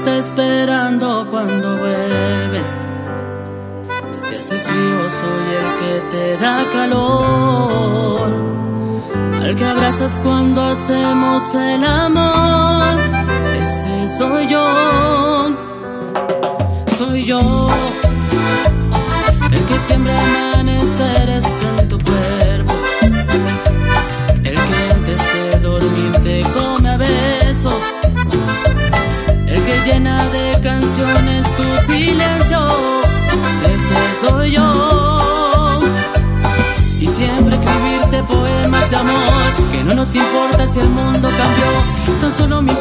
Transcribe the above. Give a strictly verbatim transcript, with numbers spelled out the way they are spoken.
está esperando cuando vuelves. Si hace frío soy el que te da calor, al que abrazas cuando hacemos el amor. Ese soy yo, soy yo, el que siembra amaneceres en tu cuerpo, el que antes de dormir te come a besos, el que llena de canciones tu silencio. Ese soy yo, y siempre escribirte poemas de amor, que no nos importa si el mundo cambió, tan solo mi